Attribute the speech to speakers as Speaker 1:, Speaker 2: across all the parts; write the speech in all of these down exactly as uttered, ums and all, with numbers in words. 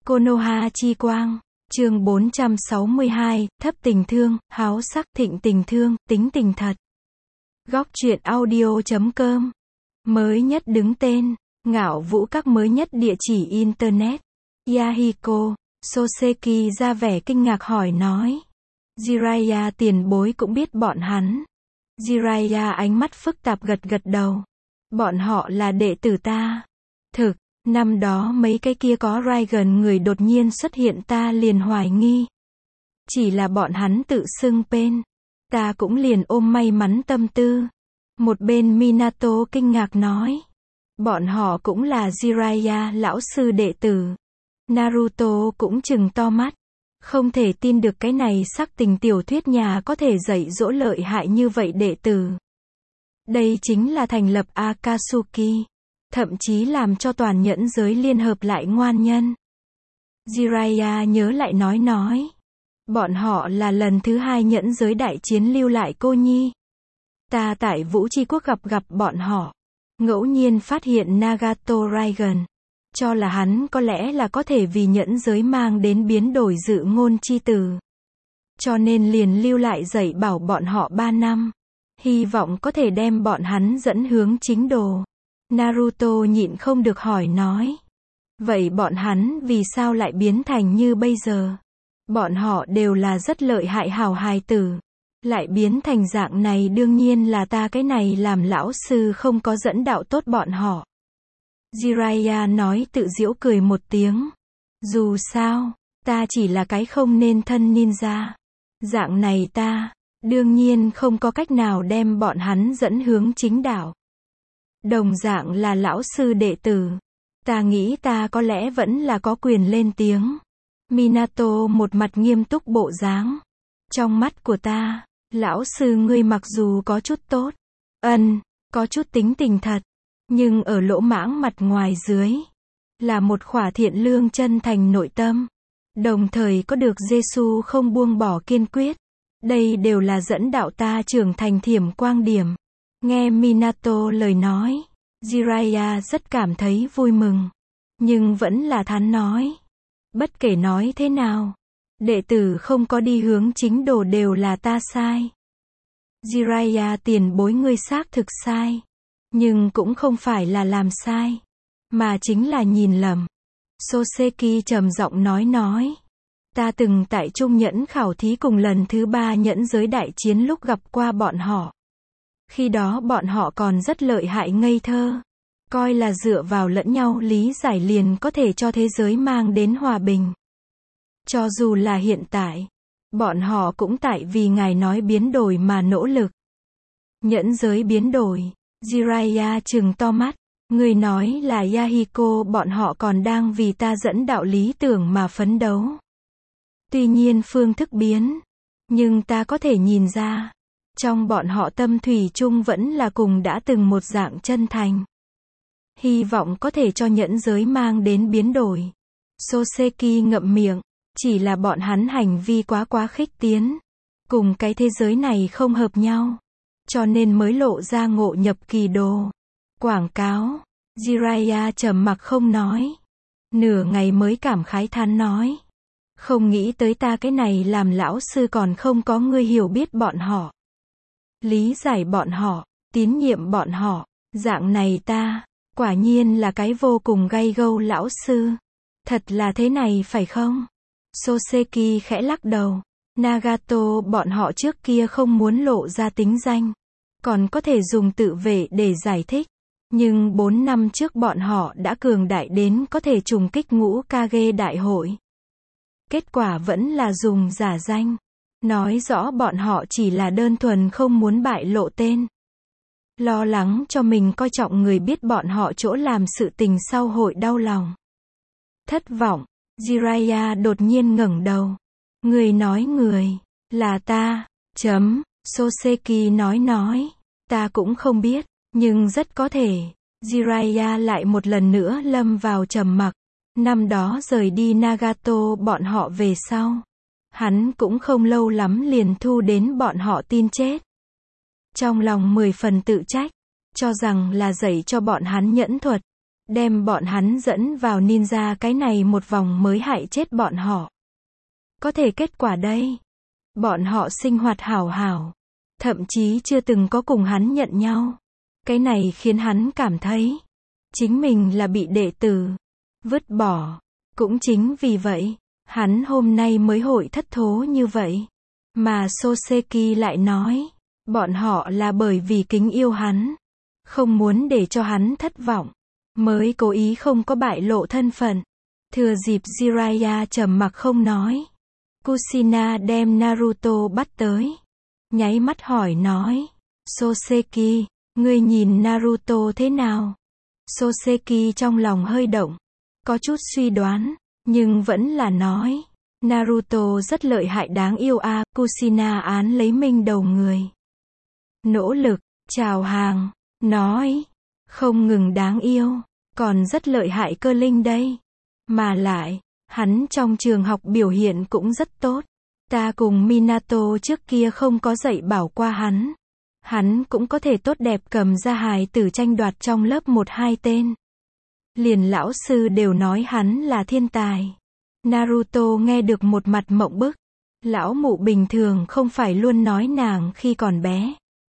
Speaker 1: Konoha chi quang. Chương bốn trăm sáu mươi hai, thấp tình thương, háo sắc, thịnh tình thương, tính tình thật. Góc truyện audio chấm com. Mới nhất đứng tên, ngạo vũ các mới nhất địa chỉ Internet. Yahiko, Soseki ra vẻ kinh ngạc hỏi nói. Jiraiya tiền bối cũng biết bọn hắn. Jiraiya ánh mắt phức tạp gật gật đầu. Bọn họ là đệ tử ta. Thực, năm đó mấy cái kia có Raigan người đột nhiên xuất hiện ta liền hoài nghi. Chỉ là bọn hắn tự xưng tên. Ta cũng liền ôm may mắn tâm tư. Một bên Minato kinh ngạc nói. Bọn họ cũng là Jiraiya lão sư đệ tử. Naruto cũng trừng to mắt. Không thể tin được cái này sắc tình tiểu thuyết nhà có thể dạy dỗ lợi hại như vậy đệ tử. Đây chính là thành lập Akatsuki. Thậm chí làm cho toàn nhẫn giới liên hợp lại ngoan nhân. Jiraiya nhớ lại nói nói. Bọn họ là lần thứ hai nhẫn giới đại chiến lưu lại cô nhi. Ta tại Vũ Tri Quốc gặp gặp bọn họ. Ngẫu nhiên phát hiện Nagato Raigan. Cho là hắn có lẽ là có thể vì nhẫn giới mang đến biến đổi dự ngôn chi từ. Cho nên liền lưu lại dạy bảo bọn họ ba năm. Hy vọng có thể đem bọn hắn dẫn hướng chính đồ. Naruto nhịn không được hỏi nói. Vậy bọn hắn vì sao lại biến thành như bây giờ? Bọn họ đều là rất lợi hại hảo hài tử. Lại biến thành dạng này đương nhiên là ta cái này làm lão sư không có dẫn đạo tốt bọn họ. Jiraiya nói tự giễu cười một tiếng. Dù sao, ta chỉ là cái không nên thân ninja. Dạng này ta, đương nhiên không có cách nào đem bọn hắn dẫn hướng chính đạo. Đồng dạng là lão sư đệ tử. Ta nghĩ ta có lẽ vẫn là có quyền lên tiếng. Minato một mặt nghiêm túc bộ dáng. Trong mắt của ta, lão sư ngươi mặc dù có chút tốt, ân, có chút tính tình thật, nhưng ở lỗ mãng mặt ngoài dưới, là một khỏa thiện lương chân thành nội tâm. Đồng thời có được Giêsu không buông bỏ kiên quyết. Đây đều là dẫn đạo ta trưởng thành thiểm quang điểm. Nghe Minato lời nói, Jiraiya rất cảm thấy vui mừng. Nhưng vẫn là thán nói. Bất kể nói thế nào, đệ tử không có đi hướng chính đồ đều là ta sai. Jiraiya tiền bối ngươi xác thực sai. Nhưng cũng không phải là làm sai. Mà chính là nhìn lầm. Soseki trầm giọng nói nói. Ta từng tại Trung Nhẫn khảo thí cùng lần thứ ba nhẫn giới đại chiến lúc gặp qua bọn họ. Khi đó bọn họ còn rất lợi hại ngây thơ. Coi là dựa vào lẫn nhau lý giải liền có thể cho thế giới mang đến hòa bình. Cho dù là hiện tại, bọn họ cũng tại vì ngài nói biến đổi mà nỗ lực. Nhẫn giới biến đổi, Jiraiya trừng to mắt. Người nói là Yahiko bọn họ còn đang vì ta dẫn đạo lý tưởng mà phấn đấu. Tuy nhiên phương thức biến, nhưng ta có thể nhìn ra, trong bọn họ tâm thủy chung vẫn là cùng đã từng một dạng chân thành. Hy vọng có thể cho nhẫn giới mang đến biến đổi. Soseki ngậm miệng, chỉ là bọn hắn hành vi quá quá khích tiến. Cùng cái thế giới này không hợp nhau. Cho nên mới lộ ra ngộ nhập kỳ đồ. Quảng cáo. Jiraiya trầm mặc không nói. Nửa ngày mới cảm khái than nói. Không nghĩ tới ta cái này làm lão sư còn không có người hiểu biết bọn họ. Lý giải bọn họ, tín nhiệm bọn họ. Dạng này ta, quả nhiên là cái vô cùng gay gâu lão sư. Thật là thế này phải không? Soseki khẽ lắc đầu. Nagato bọn họ trước kia không muốn lộ ra tính danh. Còn có thể dùng tự vệ để giải thích. Nhưng bốn năm trước bọn họ đã cường đại đến có thể trùng kích ngũ Kage đại hội. Kết quả vẫn là dùng giả danh. Nói rõ bọn họ chỉ là đơn thuần không muốn bại lộ tên. Lo lắng cho mình coi trọng người biết bọn họ chỗ làm sự tình sau hội đau lòng. Thất vọng, Jiraiya đột nhiên ngẩng đầu. Người nói người, là ta, chấm, Soseki nói nói. Ta cũng không biết, nhưng rất có thể. Jiraiya lại một lần nữa lâm vào trầm mặc. Năm đó rời đi Nagato bọn họ về sau. Hắn cũng không lâu lắm liền thu đến bọn họ tin chết. Trong lòng mười phần tự trách, cho rằng là dạy cho bọn hắn nhẫn thuật. đem bọn hắn dẫn vào ninja cái này một vòng mới hại chết bọn họ. Có thể kết quả đây. Bọn họ sinh hoạt hảo hảo. Thậm chí chưa từng có cùng hắn nhận nhau. Cái này khiến hắn cảm thấy. Chính mình là bị đệ tử. Vứt bỏ. Cũng chính vì vậy. Hắn hôm nay mới hội thất thố như vậy. Mà Soseki lại nói. Bọn họ là bởi vì kính yêu hắn. Không muốn để cho hắn thất vọng. Mới cố ý không có bại lộ thân phận. Thừa dịp Jiraiya trầm mặc không nói. Kushina đem Naruto bắt tới. Nháy mắt hỏi nói. Soseki, ngươi nhìn Naruto thế nào? Soseki trong lòng hơi động. Có chút suy đoán. Nhưng vẫn là nói. Naruto rất lợi hại đáng yêu a. À, Kushina án lấy minh đầu người. Nỗ lực, chào hàng, nói. Không ngừng đáng yêu. Còn rất lợi hại cơ linh đây. Mà lại, hắn trong trường học biểu hiện cũng rất tốt. Ta cùng Minato trước kia không có dạy bảo qua hắn. Hắn cũng có thể tốt đẹp cầm ra hài tử tranh đoạt trong lớp một hai tên. Liền lão sư đều nói hắn là thiên tài. Naruto nghe được một mặt mộng bức. Lão mụ bình thường không phải luôn nói nàng khi còn bé.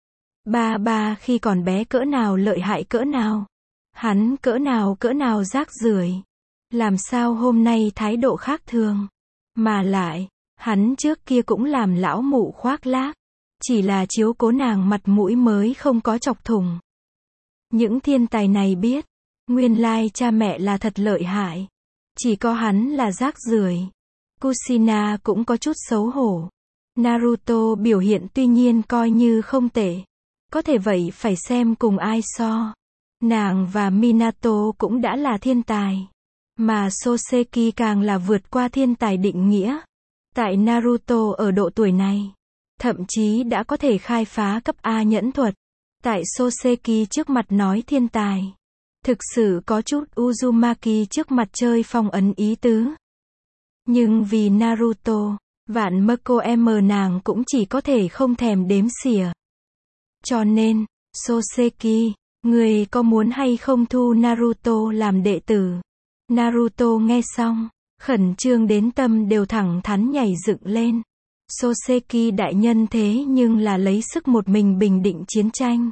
Speaker 1: Ba ba khi còn bé cỡ nào lợi hại cỡ nào. Hắn cỡ nào cỡ nào rác rưởi. Làm sao hôm nay thái độ khác thường. Mà lại, hắn trước kia cũng làm lão mụ khoác lác. Chỉ là chiếu cố nàng mặt mũi mới không có chọc thủng. Những thiên tài này biết. Nguyên lai cha mẹ là thật lợi hại. Chỉ có hắn là rác rưởi. Kushina cũng có chút xấu hổ. Naruto biểu hiện tuy nhiên coi như không tệ. Có thể vậy phải xem cùng ai so. Nàng và Minato cũng đã là thiên tài. Mà Soseki càng là vượt qua thiên tài định nghĩa. Tại Naruto ở độ tuổi này. Thậm chí đã có thể khai phá cấp A nhẫn thuật. Tại Soseki trước mặt nói thiên tài. Thực sự có chút Uzumaki trước mặt chơi phong ấn ý tứ. Nhưng vì Naruto, vạn mơ cô em nàng cũng chỉ có thể không thèm đếm xỉa. Cho nên, Soseki, người có muốn hay không thu Naruto làm đệ tử? Naruto nghe xong, khẩn trương đến tâm đều thẳng thắn nhảy dựng lên. Soseki đại nhân thế nhưng là lấy sức một mình bình định chiến tranh.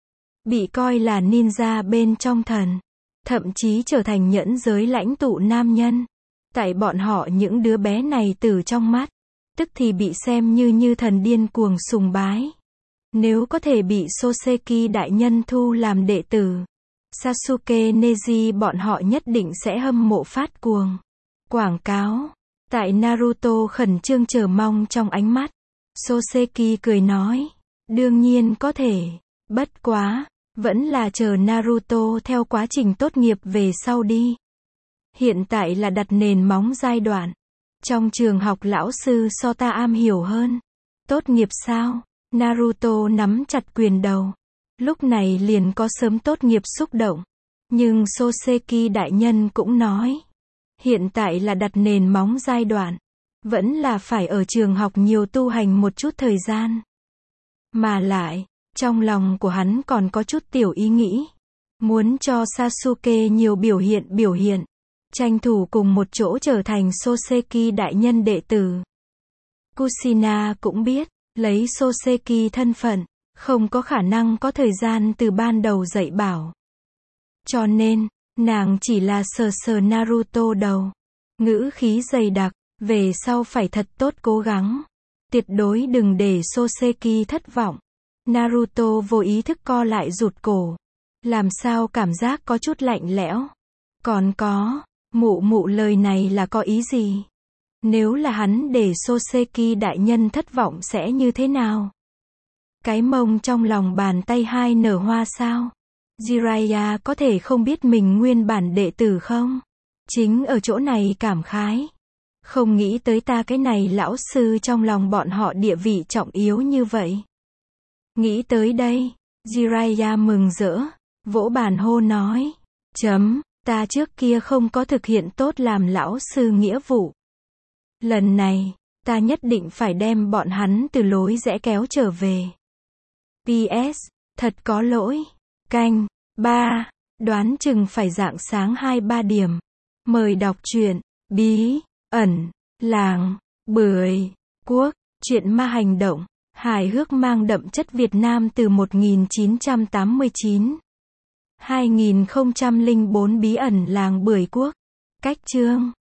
Speaker 1: Bị coi là ninja bên trong thần. Thậm chí trở thành nhẫn giới lãnh tụ nam nhân. Tại bọn họ những đứa bé này từ trong mắt. Tức thì bị xem như như thần điên cuồng sùng bái. Nếu có thể bị Soseki đại nhân thu làm đệ tử. Sasuke Neji bọn họ nhất định sẽ hâm mộ phát cuồng. Quảng cáo. Tại Naruto khẩn trương chờ mong trong ánh mắt. Soseki cười nói. Đương nhiên có thể. Bất quá. Vẫn là chờ Naruto theo quá trình tốt nghiệp về sau đi. Hiện tại là đặt nền móng giai đoạn. Trong trường học lão sư so ta am hiểu hơn. Tốt nghiệp sao? Naruto nắm chặt quyền đầu. Lúc này liền có sớm tốt nghiệp xúc động. Nhưng Soseki đại nhân cũng nói. Hiện tại là đặt nền móng giai đoạn. Vẫn là phải ở trường học nhiều tu hành một chút thời gian. Mà lại, trong lòng của hắn còn có chút tiểu ý nghĩ. Muốn cho Sasuke nhiều biểu hiện biểu hiện. Tranh thủ cùng một chỗ trở thành Soseki đại nhân đệ tử. Kushina cũng biết, lấy Soseki thân phận, không có khả năng có thời gian từ ban đầu dạy bảo. Cho nên, nàng chỉ là sờ sờ Naruto đầu. Ngữ khí dày đặc, về sau phải thật tốt cố gắng. Tuyệt đối đừng để Soseki thất vọng. Naruto vô ý thức co lại rụt cổ. Làm sao cảm giác có chút lạnh lẽo. Còn có, mụ mụ lời này là có ý gì? Nếu là hắn để Soseki đại nhân thất vọng sẽ như thế nào? Cái mông trong lòng bàn tay hai nở hoa sao? Jiraiya có thể không biết mình nguyên bản đệ tử không? Chính ở chỗ này cảm khái. Không nghĩ tới ta cái này lão sư trong lòng bọn họ địa vị trọng yếu như vậy. Nghĩ tới đây, Jiraiya mừng rỡ, vỗ bàn hô nói. Chấm, ta trước kia không có thực hiện tốt làm lão sư nghĩa vụ. Lần này, ta nhất định phải đem bọn hắn từ lối rẽ kéo trở về. pê ét, thật có lỗi. Canh, ba. Đoán chừng phải rạng sáng hai ba điểm. Mời đọc truyện Bí ẩn làng Bưởi Quốc, truyện ma hành động, hài hước mang đậm chất Việt Nam từ một nghìn chín trăm tám mươi chín. hai nghìn không trăm lẻ bốn Bí ẩn làng Bưởi Quốc. Cách chương